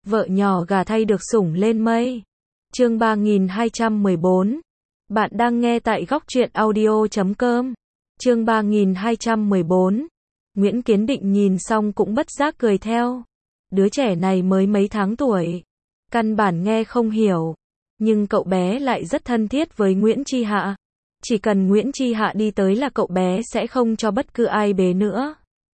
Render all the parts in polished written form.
Vợ nhỏ gà thay được sủng lên mây. Chương 3214. Bạn đang nghe tại góc truyện audio.com. Chương 3214. Nguyễn Kiến Định nhìn xong cũng bất giác cười theo. Đứa trẻ này mới mấy tháng tuổi, căn bản nghe không hiểu, nhưng cậu bé lại rất thân thiết với Nguyễn Chi Hạ. Chỉ cần Nguyễn Chi Hạ đi tới là cậu bé sẽ không cho bất cứ ai bế nữa.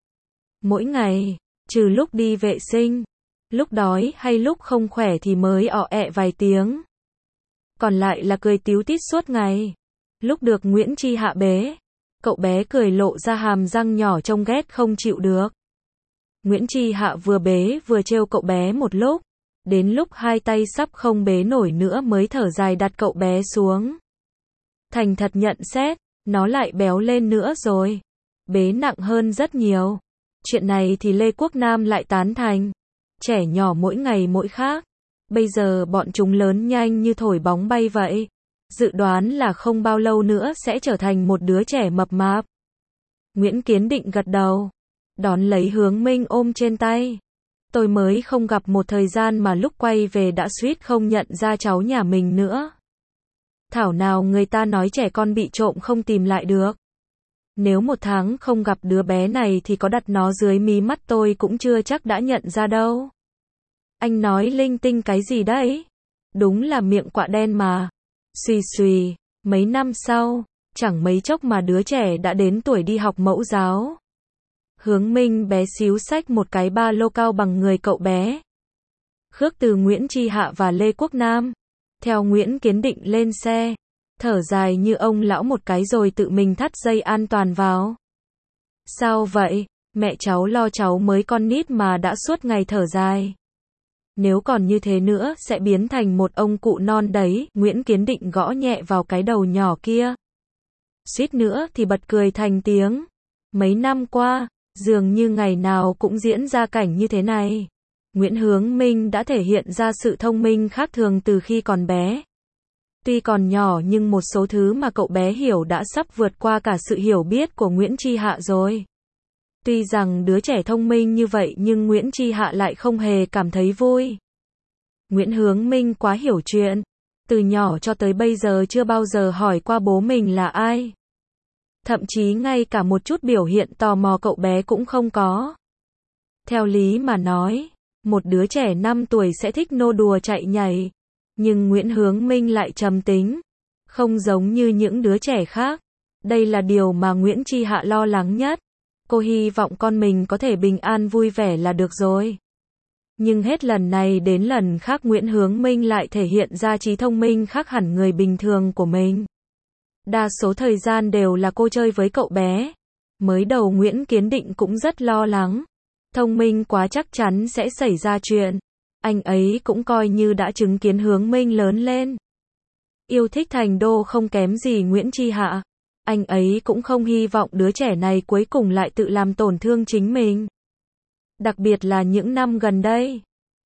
Mỗi ngày, trừ lúc đi vệ sinh, lúc đói hay lúc không khỏe thì mới ọ ẹ vài tiếng. Còn lại là cười tíu tít suốt ngày. Lúc được Nguyễn Chi Hạ bế, cậu bé cười lộ ra hàm răng nhỏ trông ghét không chịu được. Nguyễn Chi Hạ vừa bế vừa trêu cậu bé một lúc, đến lúc hai tay sắp không bế nổi nữa mới thở dài đặt cậu bé xuống. Thành thật nhận xét, nó lại béo lên nữa rồi. Bế nặng hơn rất nhiều. Chuyện này thì Lê Quốc Nam lại tán thành. Trẻ nhỏ mỗi ngày mỗi khác. Bây giờ bọn chúng lớn nhanh như thổi bóng bay vậy. Dự đoán là không bao lâu nữa sẽ trở thành một đứa trẻ mập mạp. Nguyễn Kiến Định gật đầu, đón lấy Hướng Minh ôm trên tay. Tôi mới không gặp một thời gian mà lúc quay về đã suýt không nhận ra cháu nhà mình nữa. Thảo nào người ta nói trẻ con bị trộm không tìm lại được. Nếu một tháng không gặp đứa bé này thì có đặt nó dưới mí mắt tôi cũng chưa chắc đã nhận ra đâu. Anh nói linh tinh cái gì đấy? Đúng là miệng quạ đen mà. Xùy xùy, mấy năm sau, chẳng mấy chốc mà đứa trẻ đã đến tuổi đi học mẫu giáo. Hướng Minh bé xíu xách một cái ba lô cao bằng người cậu bé. Khước từ Nguyễn Chi Hạ và Lê Quốc Nam. Theo Nguyễn Kiến Định lên xe, thở dài như ông lão một cái rồi tự mình thắt dây an toàn vào. Sao vậy? Mẹ cháu lo cháu mới con nít mà đã suốt ngày thở dài. Nếu còn như thế nữa sẽ biến thành một ông cụ non đấy. Nguyễn Kiến Định gõ nhẹ vào cái đầu nhỏ kia. Suýt nữa thì bật cười thành tiếng. Mấy năm qua, dường như ngày nào cũng diễn ra cảnh như thế này. Nguyễn Hướng Minh đã thể hiện ra sự thông minh khác thường từ khi còn bé. Tuy còn nhỏ nhưng một số thứ mà cậu bé hiểu đã sắp vượt qua cả sự hiểu biết của Nguyễn Chi Hạ rồi. Tuy rằng đứa trẻ thông minh như vậy nhưng Nguyễn Chi Hạ lại không hề cảm thấy vui. Nguyễn Hướng Minh quá hiểu chuyện. Từ nhỏ cho tới bây giờ chưa bao giờ hỏi qua bố mình là ai. Thậm chí ngay cả một chút biểu hiện tò mò cậu bé cũng không có. Theo lý mà nói, một đứa trẻ 5 tuổi sẽ thích nô đùa chạy nhảy. Nhưng Nguyễn Hướng Minh lại trầm tính. Không giống như những đứa trẻ khác. Đây là điều mà Nguyễn Chi Hạ lo lắng nhất. Cô hy vọng con mình có thể bình an vui vẻ là được rồi. Nhưng hết lần này đến lần khác Nguyễn Hướng Minh lại thể hiện ra trí thông minh khác hẳn người bình thường của mình. Đa số thời gian đều là cô chơi với cậu bé. Mới đầu Nguyễn Kiến Định cũng rất lo lắng. Thông minh quá chắc chắn sẽ xảy ra chuyện. Anh ấy cũng coi như đã chứng kiến Hướng Minh lớn lên. Yêu thích thành đô không kém gì Nguyễn Chi Hạ. Anh ấy cũng không hy vọng đứa trẻ này cuối cùng lại tự làm tổn thương chính mình. Đặc biệt là những năm gần đây,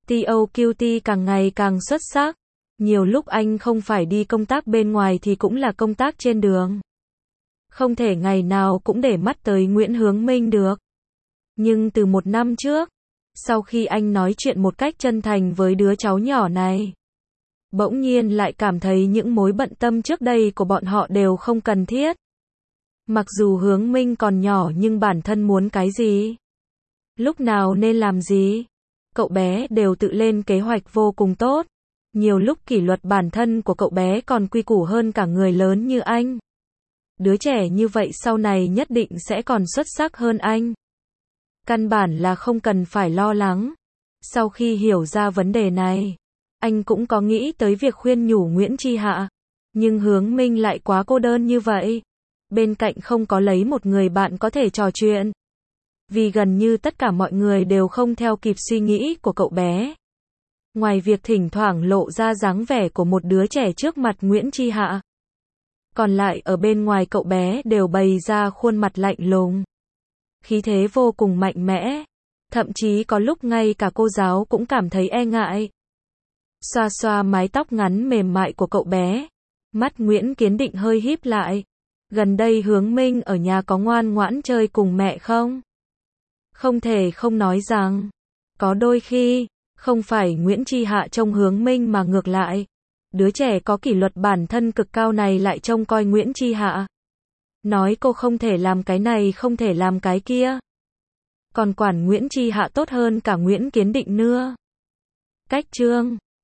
TOQT càng ngày càng xuất sắc. Nhiều lúc anh không phải đi công tác bên ngoài thì cũng là công tác trên đường. Không thể ngày nào cũng để mắt tới Nguyễn Hướng Minh được. Nhưng từ một năm trước, sau khi anh nói chuyện một cách chân thành với đứa cháu nhỏ này, bỗng nhiên lại cảm thấy những mối bận tâm trước đây của bọn họ đều không cần thiết. Mặc dù Hướng Minh còn nhỏ nhưng bản thân muốn cái gì, lúc nào nên làm gì, cậu bé đều tự lên kế hoạch vô cùng tốt. Nhiều lúc kỷ luật bản thân của cậu bé còn quy củ hơn cả người lớn như anh. Đứa trẻ như vậy sau này nhất định sẽ còn xuất sắc hơn anh. Căn bản là không cần phải lo lắng. Sau khi hiểu ra vấn đề này, anh cũng có nghĩ tới việc khuyên nhủ Nguyễn Chi Hạ. Nhưng Hướng Minh lại quá cô đơn như vậy. Bên cạnh không có lấy một người bạn có thể trò chuyện. Vì gần như tất cả mọi người đều không theo kịp suy nghĩ của cậu bé. Ngoài việc thỉnh thoảng lộ ra dáng vẻ của một đứa trẻ trước mặt Nguyễn Chi Hạ, còn lại ở bên ngoài cậu bé đều bày ra khuôn mặt lạnh lùng. Khí thế vô cùng mạnh mẽ. Thậm chí có lúc ngay cả cô giáo cũng cảm thấy e ngại. Xoa xoa mái tóc ngắn mềm mại của cậu bé. Mắt Nguyễn Kiến Định hơi híp lại. Gần đây Hướng Minh ở nhà có ngoan ngoãn chơi cùng mẹ không? Không thể không nói rằng, có đôi khi, Không phải Nguyễn Chi Hạ trông hướng Minh mà ngược lại. Đứa trẻ có kỷ luật bản thân cực cao này lại trông coi Nguyễn Chi Hạ. Nói cô không thể làm cái này không thể làm cái kia. Còn quản Nguyễn Chi Hạ tốt hơn cả Nguyễn Kiến Định nữa. Cách chương